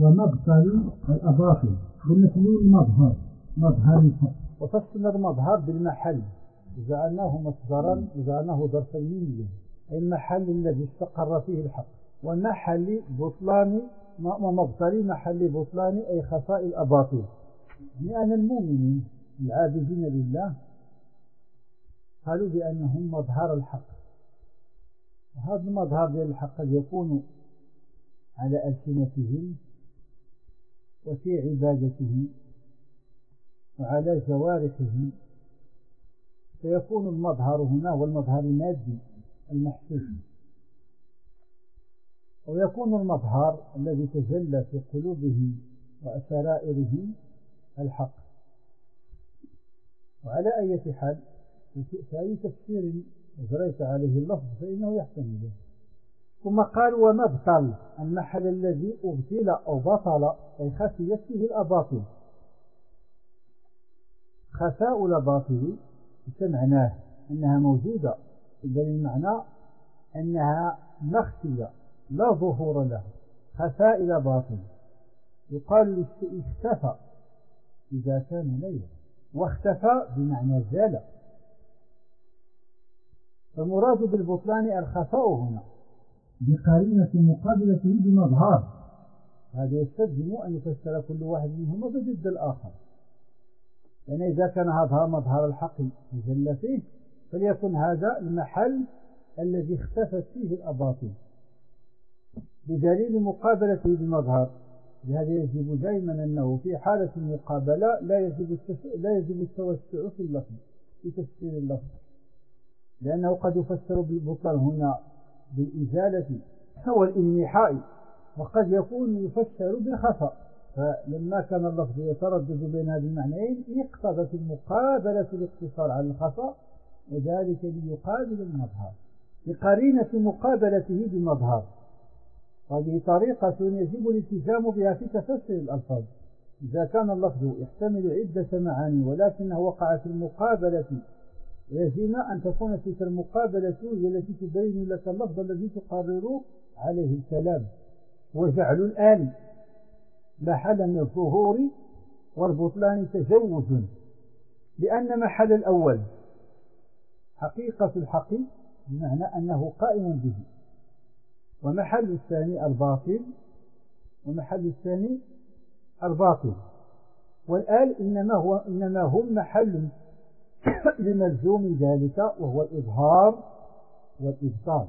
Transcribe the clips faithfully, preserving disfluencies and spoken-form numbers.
ومبطل الأباطل بالنسبة المظهر مظهر الحق. وفصلنا المظهر بالمحل جعلناه مصدرا وجعلناه ظرفا ميميا، أي المحل الذي استقر فيه الحق، ومحل بطلان ومبطل محل بطلان أي خفاء الأباطل. لأن المؤمنين العابدين لله قالوا بأنهم مظهر الحق، وهذا المظهر ديال الحق قد يكون على ألسنتهم وفي عبادتهم وعلى جوارحهم، فيكون المظهر هنا هو المظهر المادي المحسوس، ويكون المظهر الذي تجلى في قلوبهم وسرائرهم الحق. وعلى أي حال في أي تفسير جريت عليه اللفظ فإنه يحتمل ذلك. ثم قال ومبطل المحل الذي أبطل أو بطل أي خفيت فيه الأباطل. خفاء الأباطل معناه أنها موجودة، بل المعنى أنها مخفية لا ظهور لها. خفاء الأباطل يقال اختفى إذا كان ليلا، واختفى بمعنى زال. فالمراد بالبطلان الخفاء هنا بقرينة مقابلته بمظهر. هذا يستلزم أن يفسر كل واحد منهما بضد الآخر، يعني إذا كان هذا مظهر الحق يجلى فيه فليكن هذا المحل الذي اختفت فيه الأباطل بدليل مقابلته بالمظهر. لهذا يجب دائما أنه في حالة المقابلة لا يجب لا يجب التوسع في اللفظ في تفسير اللفظ، لأنه قد يفسر بالبطلان هنا بالإزالة أو الإنحاء، وقد يكون يفسر بالخفاء. فلما كان اللفظ يتردد بين هذه المعنيين اقتضت المقابلة الاقتصار على الخفاء، وذلك ليقابل المظهر بقرينة مقابلته بالمظهر. هذه طريقة يجب الالتزام بها في تفسير الألفاظ. إذا كان اللفظ يحتمل عدة معاني ولكنه وقع في المقابلة، يجب أن تكون تلك المقابلة هي التي تبين لك اللفظ الذي تقرر عليه الكلام. وجعل الآن محلا من الظهور والبطلان تجوز، لأن محل الأول حقيقة الحق بمعنى أنه قائم به، ومحل الثاني الباطل ومحل الثاني الباطل. والآل إنما, هو إنما هم محل لملزوم ذلك وهو الإظهار والإبطال.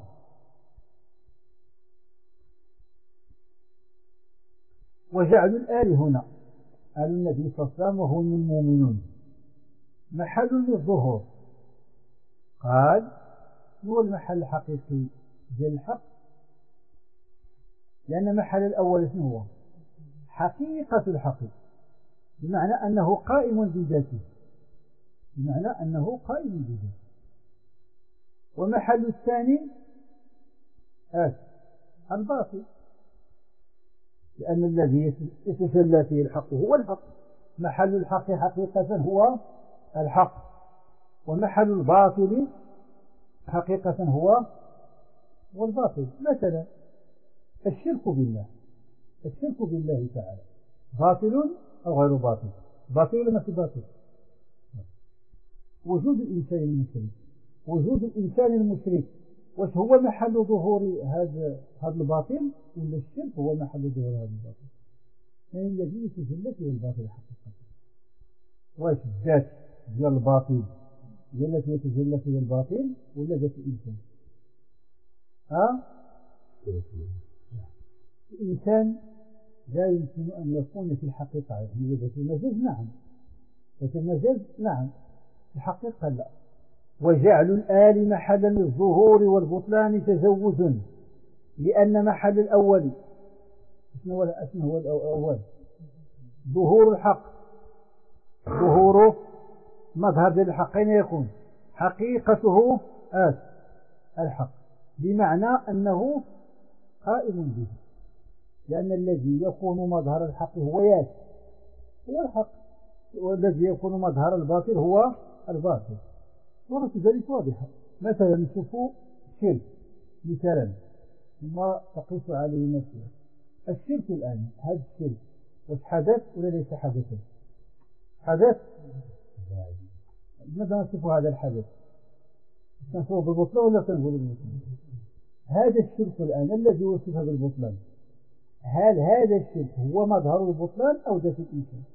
وجعل الآل هنا آل النبي صلى الله عليه وسلم وهم المؤمنون محل للظهور. قال هو المحل الحقيقي ديال الحق، لأن محل الأول هو حقيقة الحق بمعنى أنه قائم بذاته، بمعنى أنه قائم بذاته. ومحل الثاني آه الباطل، لأن الذي يتجلى فيه الحق هو الحق. محل الحق حقيقة هو الحق، ومحل الباطل حقيقة هو والباطل. مثلا الشرك بالله، الشرك بالله تعالى باطل أو غير باطل؟ باطل ولا ما في باطل؟ وجود الإنسان المشرك، وجود الإنسان المشرك واش هو محل ظهور هذا هذا الباطل، ولا الشرك هو محل ظهور هذا الباطل؟ يعني الذي يتجلى فيه الباطل حقيقة، واش الذات ديال الباطل هي التي يتجلى فيه الباطل ولا ذات الإنسان؟ ها؟ الإنسان لا يمكن أن يكون في الحقيقة، يعني ذات المجاز نعم، ذات المجاز نعم، الحقيقة لا. وجعل الآل محلا للظهور والبطلان تجوز، لأن محل الأول اسمه هو اسمه الأول ظهور الحق، ظهوره مظهر ديال الحق أين يكون؟ حقيقته آت الحق، بمعنى أنه قائم به، لأن الذي يكون مظهر الحق هو ياس هو الحق، والذي يكون مظهر الباطل هو الباطل. صورة ذلك واضحة. مثلا نشوفوا شرك مثلا ثم تقيس عليه نفسه، الشرك الآن، هذا الشرك واش حدث ولا ليس حدثا؟ حدث. ماذا نصف هذا الحدث؟ نصفه بالبطلان ولا تنقول بالبطلان؟ هذا الشرك الآن الذي وصف بالبطلان، هل هذا الشرك هو مظهر البطلان أو ذات الإنسان؟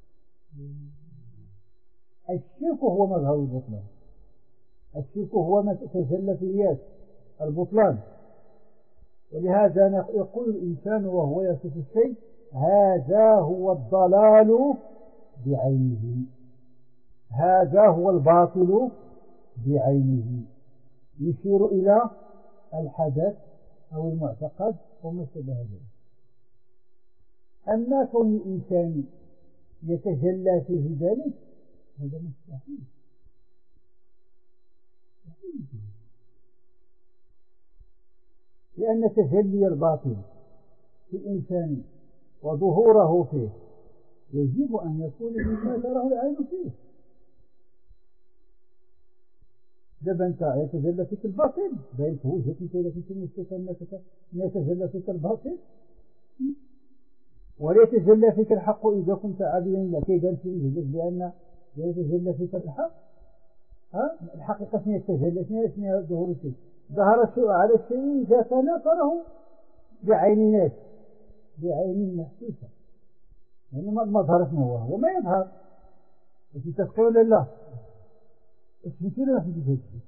الشرك هو مظهر البطلان، الشرك هو ما تتجلى فيه البطلان. ولهذا يقول الإنسان وهو يصف الشيء هذا هو الضلال بعينه، هذا هو الباطل بعينه، يشير إلى الحدث أو المعتقد وما شابه ذلك. أما كون الإنسان يتجلى فيه ذلك هذا مستحيل. لأن تجلي الباطل في الإنسان وظهوره فيه يجب أن يكون مما تراه العين فيه. دابا أنت يتجلى فيك الباطل بين وجهك أنت إذا كنت مستثنى يتجلى فيك الباطل، ولا يتجلى فيك الحق إذا كنت عابدا لا كيبان في وجهك بأن لا يتجلى فيك الحق. ها الحقيقة شنو يتجلى شنو ظهور الشيء؟ ظهر الشيء على الشيء إذا كان تراه بعين ناس بعين محسوسة، يعني المظهر شنو هو؟ هو ما يظهر في تفقيه ولا لا؟ اش مثل ما في هذا الشيء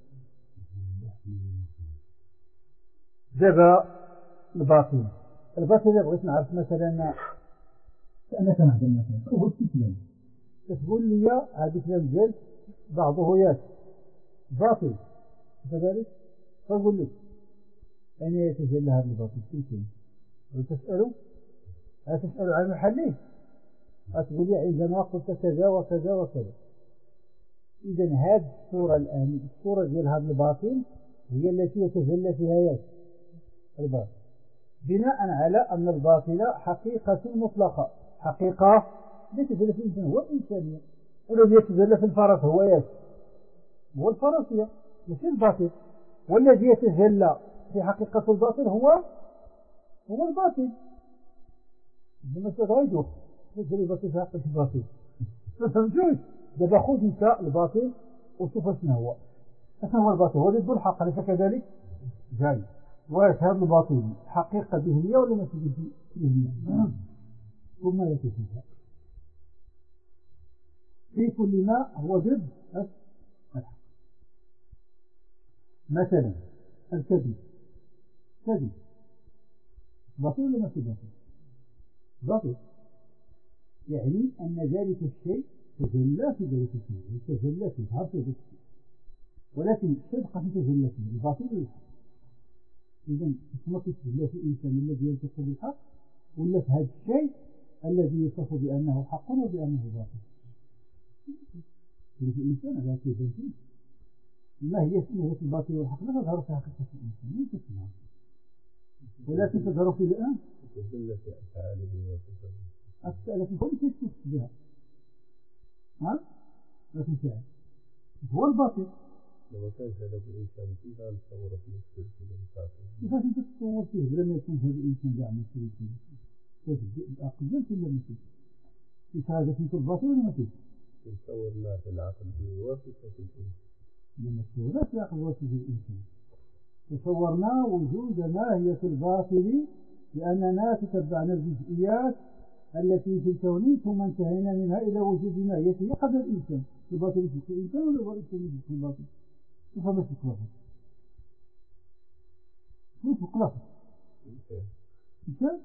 دابا الباطل الباطل اللي بغيت نعرف مثلا أنا كنهضر مثلا هو الكلام تقول لي هذا الكلام ديال بعضه ياس باطل كذلك، فأقول لك أين يتجلى هذا الباطل فيكم؟ وتسألوا هتسألوا عن محله هتقول لي عندما قلت كذا وكذا وكذا. إذا هذه الصورة الآن الصورة ديال هذا الباطل هي التي يتجلى فيها ياس الباطل، بناء على أن الباطل حقيقة مطلقة، حقيقة يتجلى في الإنسان هو الإنسانية، والذي يتجلى في الفرس هو ياس هو الفرسية مش الباطل، والذي يتجلى في حقيقة الباطل هو هو الباطل. لما تغيدوا تجلى الباطل في حقيقة الباطل فهمتوش؟ دابا خذ انت الباطل وشوف شنو هو شنو هو الباطل، هو ضد الحق أليس كذلك؟ جاي واش هذا الباطل حقيقة ذهنية ولا ما تجد ذهنية؟ ثم يتجلى في كل ما هو ضد الحق. مثلا الكذب، كذب باطل ولا ما في باطل؟ باطل، يعني أن ذلك الشيء تجلى في ذلك الشيء تجلى في ظهر في ذلك الشيء، ولكن صدق في تجلى في الباطل والحق. إذا ما تتجلى في الإنسان الذي يلتقي بالحق ولا في هذا الشيء الذي يوصف بأنه حق وبأنه باطل. في الإنسان على كيف ما هي اسمه الباطل والحق لا تظهر في حقيقة الإنسان ليس اسمها، ولكن تظهر في الآن تجلى في أفعاله وصفاته، لكن كل شيء تشوف بها ها لكن فعل هو الباطل. لو كان هذا الإنسان كيف نتصور فيه الشرك والباطل؟ كيفاش أنت تتصور فيه لما يكون هذا الإنسان يعمل شرك كيف العقل جالس ولا ما فيه؟ كيف هذا في الباطل ولا ما فيه؟ نتصور ما في العقل بواسطة الإنسان لما تصورنا في العقل بواسطة الإنسان تصورنا وجود ماهية الباطل لأننا تتبعنا الجزئيات التي في الكون ثم انتهينا منها إلى وجود ماهيته قبل الإنسان. الباطل في الإنسان ولا الإنسان في الباطل؟ كيف ما تتلخص؟ كيف تتلخص؟ الإنسان؟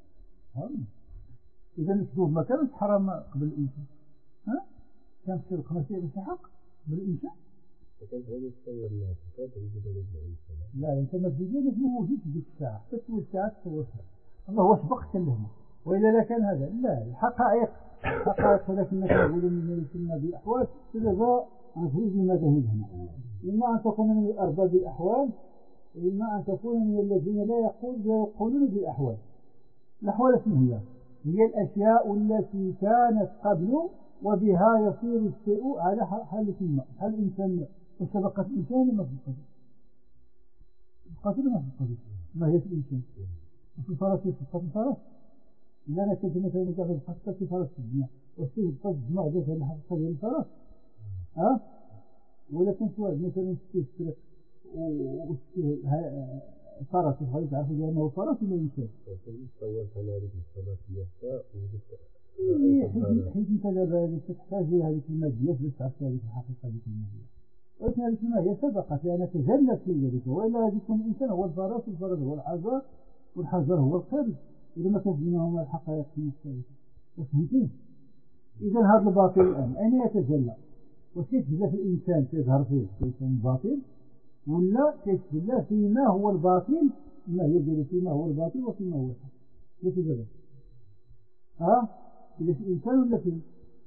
إذا نشوف ما كانش حرام قبل الإنسان، ها؟ كان في الخمسية بس حق قبل الإنسان؟ فكيف هذا يتصور الناس؟ كيف يوجد هذا الإنسان؟ لا أنت ما تجينا في وجود في الساعة، تسوي الساعة تصورها. الله هو سبق كلهم وإلا لا كان هذا لا الحقائق حقائق ولكن يقولون من يسمى بالأحوال تجزاء عن خروج المذاهب هنا، إما أن تكون من الأرباب الأحوال وإما أن تكون من الذين لا يقولون بالأحوال. الأحوال شنو هي؟ هي الأشياء التي كانت قبل وبها يصير الشيء على حالة ما، هل الإنسان وسبقة الإنسان ما في القدر؟ القدر ما في القدر ما هي الإنسان؟ وفي الفرس يسبق الفرس إذا أنا كنت مثلا مجرد حقيقة في فرس في الدنيا والشيء الفرس جمع ذات أنا حقيقة ديال الفرس ها ولا كنت واحد مثلا يسرق وشتيه فرس وبغا يتعرفوا بأنه فرس ولا إنسان. تصور هذيك الصلاة اليسار حيث أنت دابا تحتاج إلى هذيك الماديات باش تعرف هذيك الحقيقة هذيك المادية. ولكن هذيك المادية سبقت لأنها تجلت في ذلك وإلا غادي يكون الإنسان هو الفرس والفرس هو الحجر والحجر هو القرد إذا ما كانت بينهما الحقائق مختلفة. فهمتي؟ إذا هذا الباطل الآن أين يتجلى؟ وكيتجلى في الإنسان تظهر فيه الإنسان الباطل ولا كيتجلى فيما هو الباطل ما يجري فيما هو الباطل وفيما هو الحق. كيف يجري؟ ها؟ إذا في الإنسان ولا في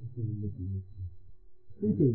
في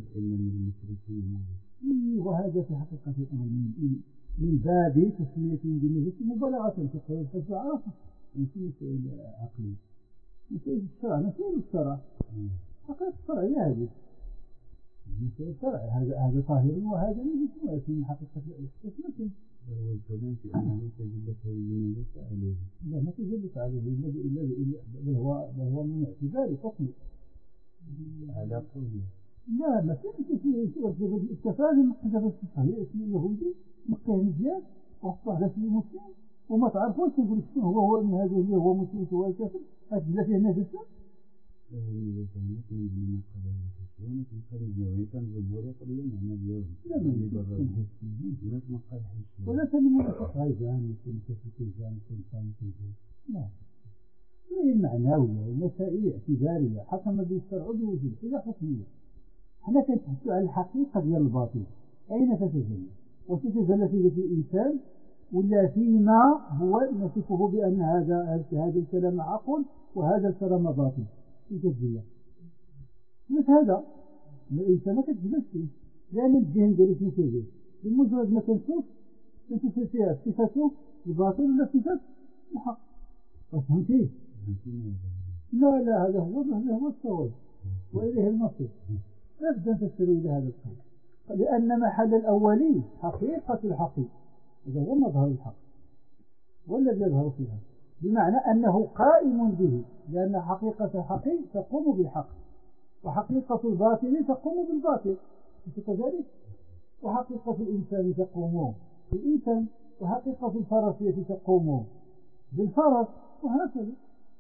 وهذا في حقيقة الأمر من باب تسمية بالنسبة مبالغة في قول الحج عرفة يمكن مسائل عقلية مسائل الشرع مسائل الشرع حقيقة الشرع هي هذه مسائل الشرع هذا هذا طاهر وهذا نجس ولكن حقيقة الإسلام هو الكلام في أنه تجلت هذه المنزلة عليه لا ما تجلت عليه إلا بل هو بل هو من اعتبار حكمه على قوله لا ما كانش في التفاهم من قبل الصحيح اسم اليهودي مكه مزيان وحطوا على اسم مسلم وما تعرفوش تقول شنو هو هو من هذا اللي هو مسلم هو كافر هذا لا فيه نجاسة من الناس من قبل المسلمين في الخارج كان الجمهور يقول لنا أن اليوم الناس ما قال حيث ولا كان منافق غيبان يكون كافر كيزان يكون صام كيزان لا هي معنوية المسائل اعتبارية حكم بالشرع بوجود إذا حكمية حنا كنتحدثوا على الحقيقة ديال الباطل أين تتجلى وتتجلى في الإنسان ولا فيما هو نصفه بأن هذا هذا الكلام عقل وهذا الكلام باطل تتجلى مثل هذا الإنسان ما تتجلى فيه لأن الذهن ديالو فيه فيه بمجرد ما تنشوف تنشوف فيها صفته الباطل ولا صفة الحق فهمتيه؟ لا لا هذا هو هذا هو الصواب وإليه المصير لا تسيروا إلى هذا القول لأن محل الأولي حقيقة الحقيقة هذا هو مظهر الحق والذي يظهر فيها بمعنى أنه قائم به لأن حقيقة الحقيقة تقوم بالحق وحقيقة الباطل تقوم بالباطل كذلك وحقيقة الإنسان تقوم بالإنسان وحقيقة الفرسية تقوم بالفرس وهكذا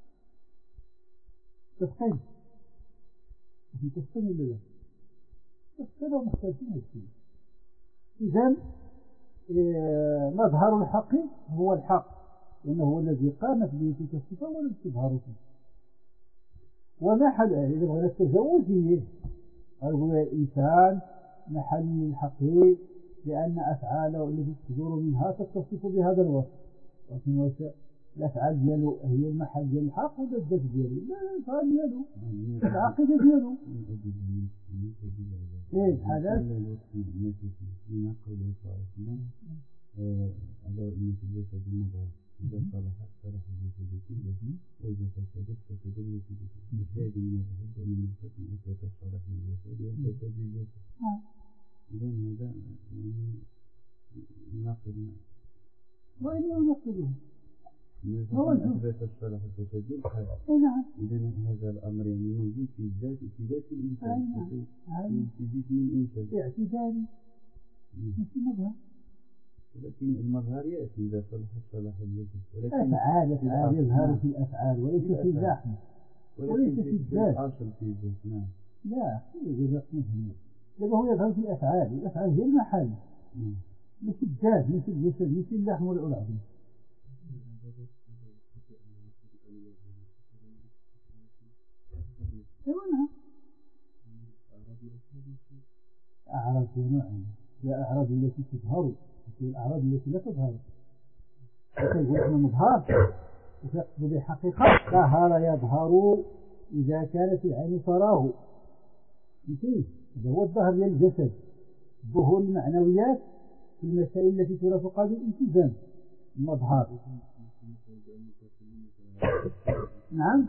تفقين تفقين ولا لا تفقين مختلفين هالشيء إذن مظهر الحق هو الحق لأنه هو الذي قامت به تلك الصفة ولم تظهر فيه ومحل إذا بغينا التجاوز فيه هو الإنسان محل الحقيق لأن أفعاله التي تصدر منها تتصف بهذا الوصف لكن الأفعال ديالو هي المحل ديال الحق ولا الذات ديالو لا الأفعال ديالو العقيدة ديالو ايه الحالات من قوله صلى الله عليه وسلم على أن الجسد المضاف إذا صلحت صلح الجسد كله وإذا فسدت فسد الجسد كله هذه من الحب ومن الفتن أثبت صلح الجسد وفسد الجسد إذن هذا ناقض وإن ينقضه هو أثبت الصلاح الفسد نعم إذن هذا الأمر يعني موجود في ذات في ذات الإنسان في جسم الإنسان اعتباري في مظهر ولكن المظهر يأتي إذا صلح صلاح الجسد ولكن أفعال أفعال يظهر في الأفعال وليس في اللحم وليس في الذات أصل في الذات نعم لا يظهر لأنه هو يظهر في الأفعال الأفعال هي المحل مش الذات مش الجسد مش اللحم ولا العظم أعراض نوعين لا أعراض التي تظهر الأعراض التي لا تظهر يقول إحنا مظهر ويقصد بالحقيقة ظهر يظهر إذا كان في العين تراه مثل هذا هو الظهر ديال الجسد ظهور المعنويات في المسائل التي ترافق هذه الالتزام المظهر نعم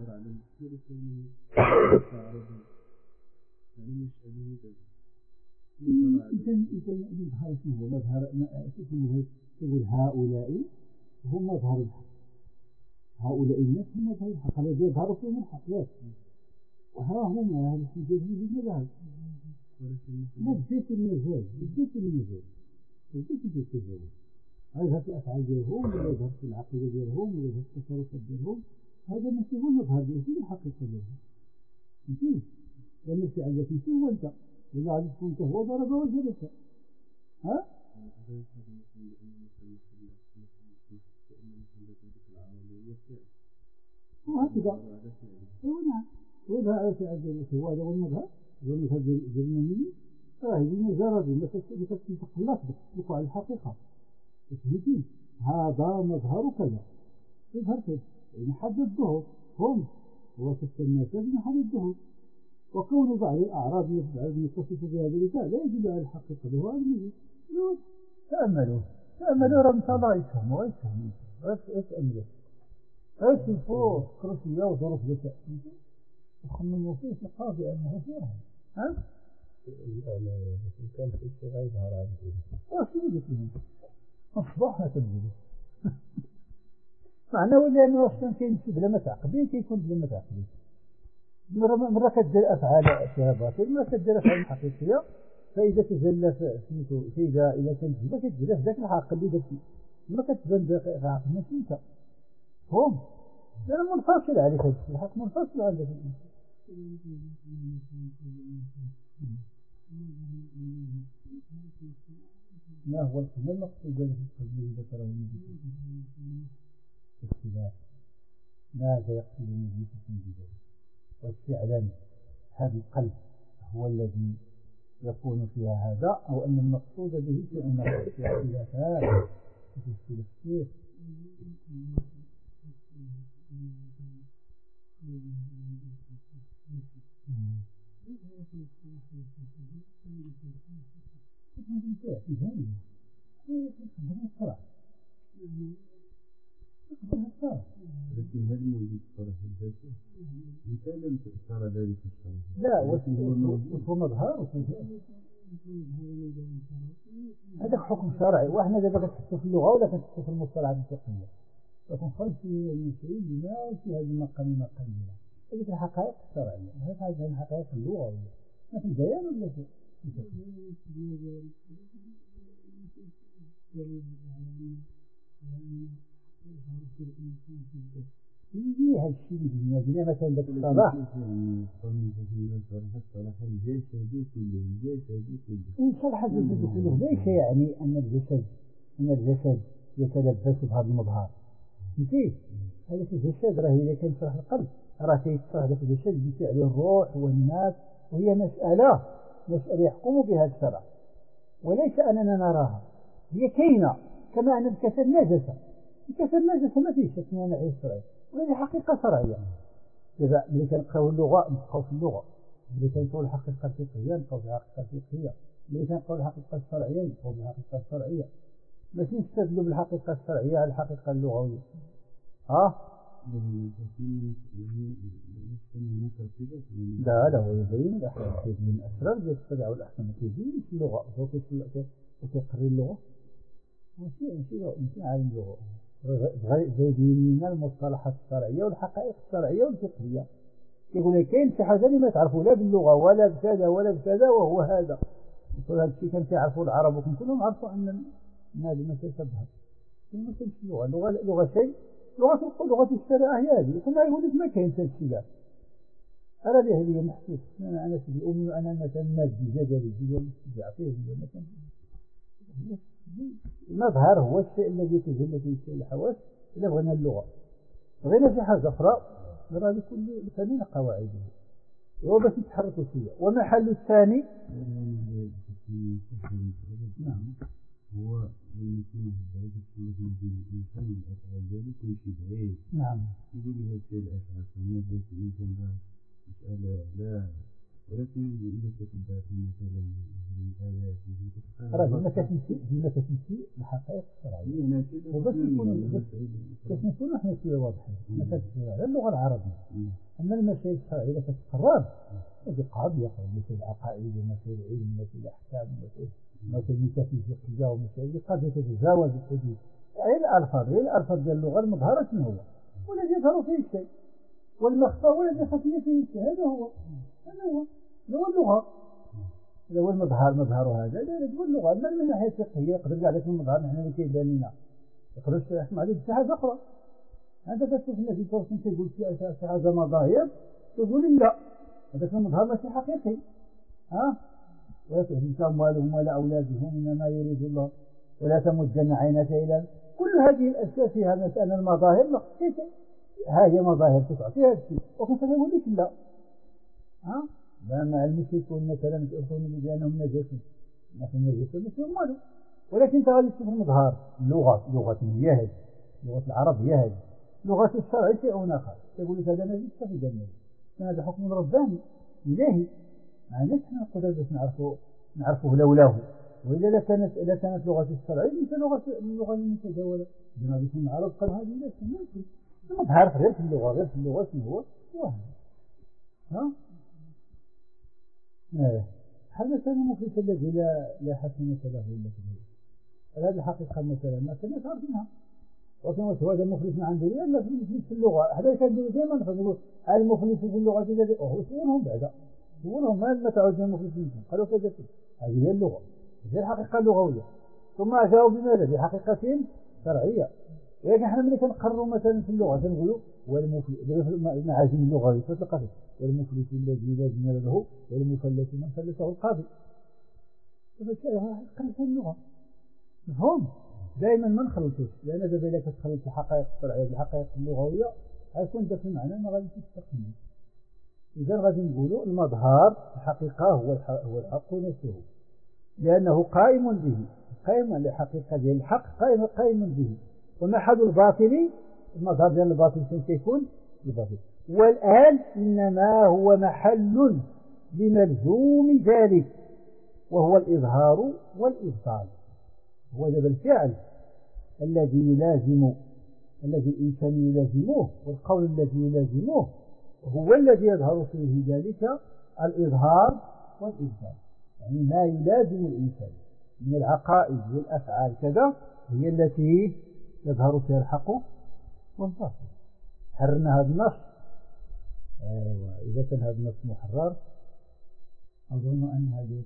إذن إذن يظهر اسمه مظهر اسمه تقول هؤلاء هم مظهر الحق هؤلاء الناس هم مظهر الحق الذي يظهر فيهم الحق. ها هما هذه الحجاج بإذن الله. لا بديت المجال بديت المجال بديت التجاوز. هذا في الأفعال ديالهم ولا يظهر في العقيدة ديالهم ولا يظهر في التصرفات ديالهم. هذا ماشي هو المظهر ديالهم الحقيقة ديالهم. فهمتي؟ لأن الفعل ذاك ماشي هو أنت. إلا غادي تكون أنت هو ضرب وجهك. ها؟ وهكذا. نعم. وهذا على فعل ذلك هو هذا هو المظهر. هو المظهر ديال المؤمنين. راه هي مجرد ما تتقلص تطلق على الحقيقة. فهمتي؟ هذا مظهر كذا. يظهر كذا. محل الظهور هم وصف الناس بمحل الظهور. وكون بعض الأعراب يتصف بهذا البتاع لا يجب على الحقيقة هو المجد. تأملوا تأملوا راه متابعة يفهموا يفهموا تأملوا ايش الفوق كروسية وظروف ذكاء وخمموا فيه ثقة بأنه فيها. ها؟ لا كان في شيء غيظهر على الدين واش يقول لهم أصبحنا تنزلوا معناه لأنه أصلا كاين شي بلا ما تعقبين كيكون بلا ما تعقبين. مرة مرة كدير أفعال فيها باطل مرة كدير أفعال حقيقية. فإذا تجلى سميتو فإذا إذا كانت إذا كتجلى في ذاك العقل اللي درتي ما كتبان ذاك العقل ماشي أنت هم لأنه منفصل عليك هذا الشيء الحق منفصل على ذاك ما هو الحمل المقصود به في القلب ذكره النبي السلاح ماذا يقصد النبي في الجدال واستعلان هذا القلب هو الذي يكون فيها هذا أو أن المقصود به شيء من الاختلافات في السلسلة. لكن هل موجود الصرف الذاتي؟ أنت لم ترى ذلك الصرف. لا وهو مظهر هذا حكم شرعي وإحنا دابا كنحسوا في اللغة ولا كنحسوا في المصطلحات الفقهية. لكن خرج في المسائل بما في هذه المقام مقام هذه الحقائق الشرعية هذه الحقائق اللغوية ما في البيان ولا في يجي هالشيء اللي بنا مثلا ذاك الصلاح إن صلح الجسد كله ليس يعني أن الجسد أن الجسد يتلبس بهذا المظهر. فهمتي؟ هذا الجسد راه إذا كان صلح القلب راه كيتصلح ذاك الجسد بفعل الروح والناس وهي مسألة مسألة يحكم بها الشرع وليس أننا نراها هي كاينة كما أن الجسد نجسة الجسد نجسة ما فيش شك أنها عين شرعية وهذه حقيقة شرعية. إذا اللي كنقراو اللغة نبقاو في اللغة اللي كنقراو الحقيقة الفقهية نبقاو في الحقيقة الفقهية اللي كنقراو الحقيقة الشرعية نبقاو في الحقيقة الشرعية ماشي نستدلوا بالحقيقة الشرعية على الحقيقة اللغوية. ها؟ لا لا هو يبين الأحكام من الأسرار ديال الشرع والأحكام كيزيد في اللغة وكيقري اللغة ماشي ماشي ماشي عالم اللغة زايدين لنا المصطلحات الشرعية والحقائق الشرعية والفقهية يقول لك كاين شي حاجة اللي ما تعرفوا لا باللغة ولا بكذا ولا بكذا وهو هذا يقول هذا الشيء كان كيعرفوا العرب وكان كلهم عرفوا أن هذا ما تشبه ما كاينش اللغة لغة لغة شيء لغة لغة الشرع هي هذه لكن يقول لك ما كاين هذا الشيء أرى به لي محسوس أنا أنا في أمي أنا مثلا مادي جدلي جدول استجاع فيه مثلا المظهر هو الشيء الذي يتجلى فيه الشيء الحواس إذا بغينا اللغة بغينا شي حاجة أخرى نرى لكل فنين قواعده هو بس يتحركوا فيها. ومحل الثاني نعم هو المسلم هذا الذي الإنسان الأفعال ذلك يمشي بعيد. نعم يقول لي هذه الأفعال فماذا الإنسان لا مسألة لا ولكن إذا كتبت مثلا الآيات راه ديما كتمشي ديما كتمشي الحقائق الشرعية وبس يكون بس نكونوا حنا شوية واضحين ما كتمشي على اللغة العربية. أما المسائل الشرعية إذا كتقرر هذه قاضية مثل العقائد ومسائل العلم ومسائل الأحكام ومسائل مثل الميتافيزيقية ومسائل قد تتجاوز الحدود. غير الألفاظ غير الألفاظ ديال اللغة المظهرة شنو هو والذي يظهر فيه الشيء، والمخفى والذي خفي فيه الشيء. هذا هو هذا هو هو اللغة. هذا هو المظهر. مظهر هذا هو اللغة. أما من ناحية الفقهية يقدر كاع لك المظهر نحن اللي كيبان لنا يقدر يحكم عليه شي حاجة أخرى. هذا كتشوف الناس يتوصل تيقول شي حاجة مظاهر تقول لا هذاك المظهر ماشي حقيقي. ها ولا تهلك أموالهم ولا أولادهم إنما يريد الله ولا تمدن عينك إلى كل هذه الأشياء فيها مسألة المظاهر. لا ها هي مظاهر تعطيها الشيء وكنت يقول لك لا. ها لا مع المشركون مثلا يؤمنون بأنهم نجسون نحن نجسون مثل ماله. ولكن انت غادي تشوف المظهر. اللغة لغة هي هذه لغة العرب هي هذه. لغة الشرع شيء آخر. يقول لك هذا نجس ففي جنة هذا حكم رباني إلهي. معليش احنا نقدر باش نعرفوا نعرفوه لولاه. وإلا لا كانت لا كانت لغة الشرع مثل لغة اللغة المتداولة بما بيكون العرب قالوا هذه لا تمشي. المظهر غير في اللغة غير في اللغة شنو هو وهم. ها ايه هذا كان المفلس الذي لا لا حسنة له إلا في الهدى. هذه الحقيقة مثلا ما كناش عارفينها. وكان هذا المفلس من عند الله لا في المفلس في اللغة. هذا كان دائما نقول المفلس في اللغة الذي هو سؤالهم بعد سؤالهم ما ما تعودنا المفلس منهم قالوا كذا. هذه هي اللغة هي الحقيقة اللغوية. ثم جاءوا بماذا بحقيقة شرعية. ولكن احنا ملي كنقرروا مثلا في اللغة كنقولوا والمفلس المعاجم اللغوية تلقى فيه والمفلس الذي لا جمال له والمفلس من فلسه القاضي. هذا اللغة مفهوم. دائما ما نخلطوش لأن إذا بينك تخلط الحقائق الشرعية بالحقائق اللغوية غيكون ذاك المعنى ما غاديش تستقيم. إذا غادي نقولوا المظهر الحقيقة هو هو الحق نفسه لأنه قائم به قائم على الحقيقة ديال الحق قائم قائم به. ومحل الباطل المظهر ديال الباطل فين كيكون الباطل. والآن إنما هو محل لملزوم ذلك وهو الإظهار والإبطال. هو ذا الفعل الذي يلازم الذي الإنسان يلازمه والقول الذي يلازمه هو الذي يظهر فيه ذلك الإظهار والإبطال. يعني ما يلازم الإنسان من العقائد والأفعال كذا هي التي يظهر فيها الحق والباطل. حررنا هذا النص. أيوة إذا كان هذا النص محرر أظن أن هذا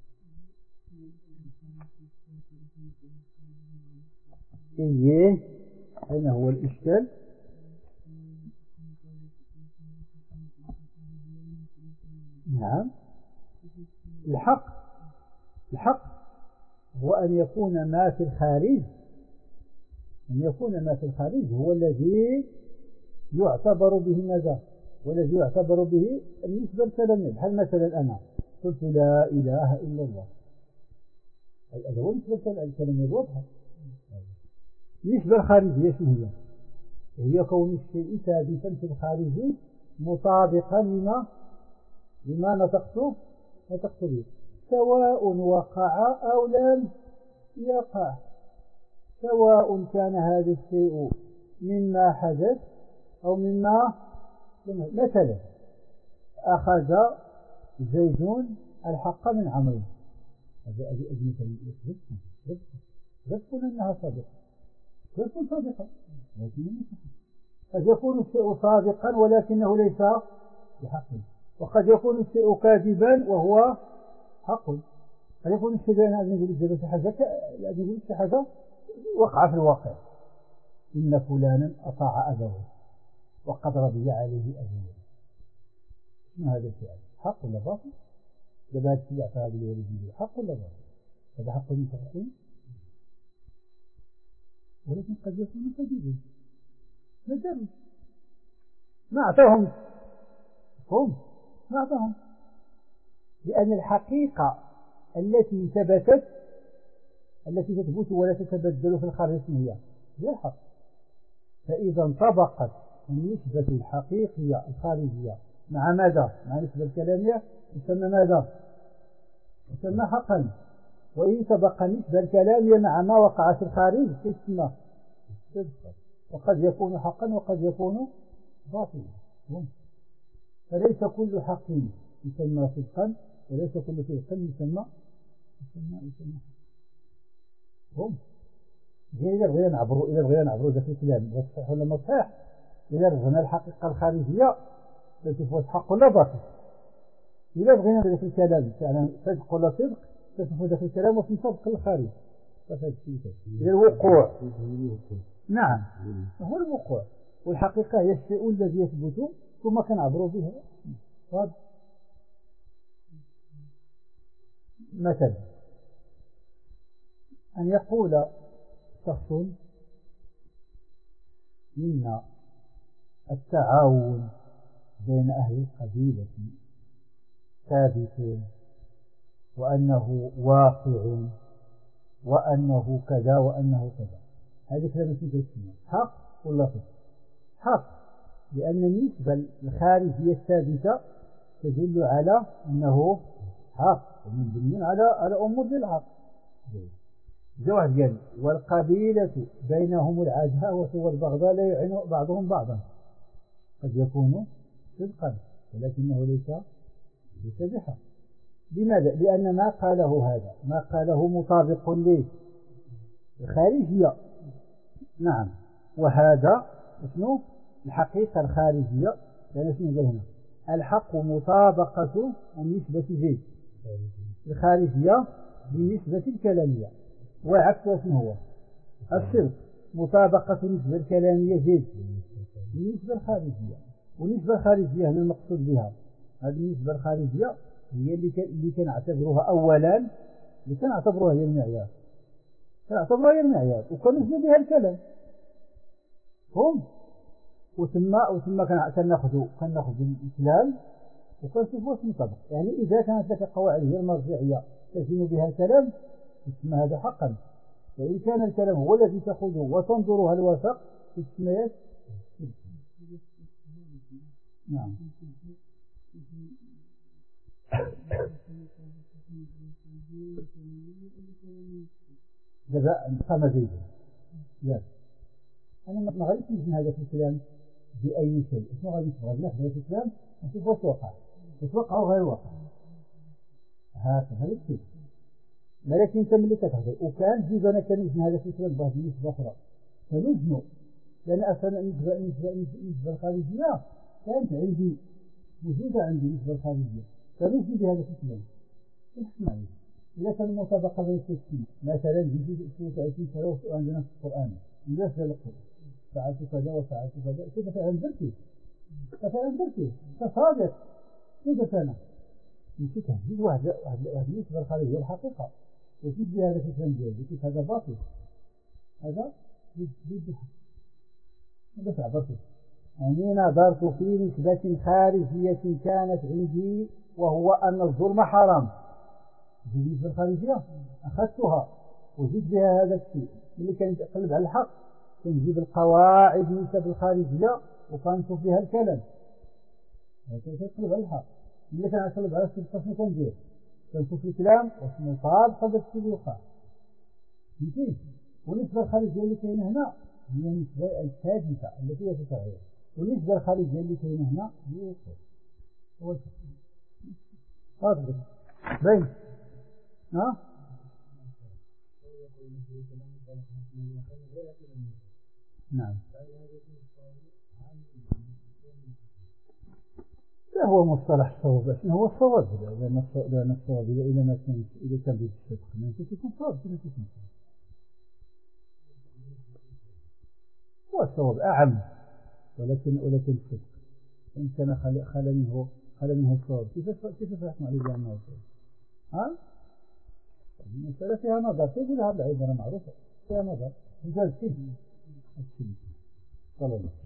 إيه أين هو الإشكال. نعم الحق الحق هو أن يكون ما في الخارج أن يكون ما في الخارج هو الذي يعتبر به ماذا والذي يعتبر به النسبة الكلامية. بحال مثلا أنا قلت لا إله إلا الله هذا هو النسبة الكلامية واضحة. النسبة الخارجية شنو هي؟ هي كون الشيء ثابتا في الخارج مطابقا لما لما نطقت نطقت به سواء وقع أو لم يقع. سواء كان هذا الشيء مما حدث أو مما مثلا أخذ زيد الحق من عمرو. هذا أجل مثلا رزق أنها صادقة رزق صادقة لكن قد يكون الشيء صادقا ولكنه ليس بحق. وقد يكون الشيء كاذبا وهو حق. قد يكون الشيء أن نقول شي حاجة نقول شي حاجة وقع في الواقع إن فلانا أطاع أبوه وقد رضي عليه أبوه. ما هذا الفعل حق ولا باطل؟ دابا هذا الشيء اعتراض الوالدين حق ولا باطل؟ هذا حق المتفقين ولكن قد يكون كذبا ما داروا ما أعطاهم هم ما أعطاهم لأن الحقيقة التي ثبتت التي تثبت ولا تتبدل في الخارج هي هي الحق. فإذا انطبقت النسبة الحقيقية الخارجية مع ماذا؟ مع النسبة الكلامية يسمى ماذا؟ يسمى حقا. وإن تبقى النسبة الكلامية مع ما وقع في الخارج يسمى صدقا. وقد يكون حقا وقد يكون باطلا. فليس كل حق يسمى صدقا وليس كل صدق يسمى يسمى يسمى هم إذا بغينا نعبروا إذا بغينا نعبروا ذاك الكلام صحيح ولا ما صحيح إذا رجعنا الحقيقة الخارجية ستفوت حق ولا باطل. إذا بغينا ذاك الكلام تاعنا صدق ولا صدق ستفوت ذاك الكلام وفي صدق الخارج. إذا الوقوع نعم هو الوقوع، والحقيقة هي الشيء الذي يثبت ثم كنعبروا به. مثلا أن يقول شخص إن التعاون بين أهل القبيلة ثابت وأنه واقع وأنه كذا وأنه كذا. هذا كلام اسمه حق ولا صدق؟ حق، لأن النسبة الخارجية الثابتة تدل على أنه حق ومبني على على أمور بالعقل. واحد قال والقبيلة بينهم العداوة والبغضاء لا يعين بعضهم بعضا، قد يكون صدقا ولكنه ليس ليس بحق. لماذا؟ لأن ما قاله هذا ما قاله مطابق للخارجية. نعم، وهذا شنو الحقيقة الخارجية؟ لأن شنو قال هنا الحق مطابقة النسبة زيد الخارجية بالنسبة الكلامية، وعكسها شنو هو الصدق مطابقة النسبة الكلامية زيد بالنسبة الخارجية. والنسبة الخارجية هنا المقصود بها هذه النسبة الخارجية هي اللي كنعتبروها أولا اللي كنعتبروها هي المعيار كنعتبروها هي المعيار وكنوزنوا بها الكلام هم وثم وثم كناخذوا كناخذوا الكلام وكنشوفوا واش مطابق. يعني إذا كانت لك قواعد هي المرجعية تزن بها الكلام تسمى هذا حقا، وإن كان الكلام هو الذي تأخذه وتنظر هل وافق تسمى. نعم دابا قام زيد لا أنا ما غاديش نجن هذا في الكلام بأي شيء. شنو غادي نبغى ناخذ هذا الكلام نشوف واش وقع واش وقع وغير وقع هكذا هذا الشيء. ولكن انت ملي كتهضر وكان جيب انا كنوزن هذا في الكلام بواحد النسبة أخرى كنوزنوا، لأن أصلا النسبة النسبة النسبة الخارجية كانت عندي موجودة عندي النسبة الخارجية كنوزن بهذا في الكلام. اسمعي إذا كان المطابقة بين الشيء مثلا يجي عشرين سنة وعندنا في القرآن الناس قال القرآن فعلت كذا وفعلت كذا كيف فعل درتي فعل درتي تصادق كيف أنا نسيت تهديد واحد واحد النسبة الخارجية الحقيقة وجيت بهذا في الكلام ديالي قلت هذا باطل هذا جد الحق هذا تعبرته. يعني نظرت في نسبة خارجية كانت عندي وهو أن الظلم حرام. النسبة الخارجية أخذتها وجيت بها هذا الشيء اللي كانت أقلب على الحق كنجيب القواعد النسب الخارجية وكنشوف بها الكلام كنت أقلب على الحق اللي كان أقلب على الصدق شنو كندير كنشوف الكلام واش مطابق هذا الشيء اللي وقع. فهمتي؟ والنسبة الخارجية اللي كاينة هنا هي النسبة الثابتة التي هي تتغير، والنسبة الخارجية اللي كاينة هنا هي الوقوع. هو واضح باين ها؟ نعم لا هو مصطلح الصواب. شنو هو الصواب؟ لأن الصواب إذا ما كان إذا كان بالصدق ما يكون صواب كما يكون هو الصواب أعم، ولكن ولكن الصدق إن كان خل خل منه خل منه الصواب كيف كيف يحكم عليه بأنه صواب؟ ها؟ المسألة فيها نظر تقول هذا العبارة معروفة فيها نظر مثال كيف صلى الله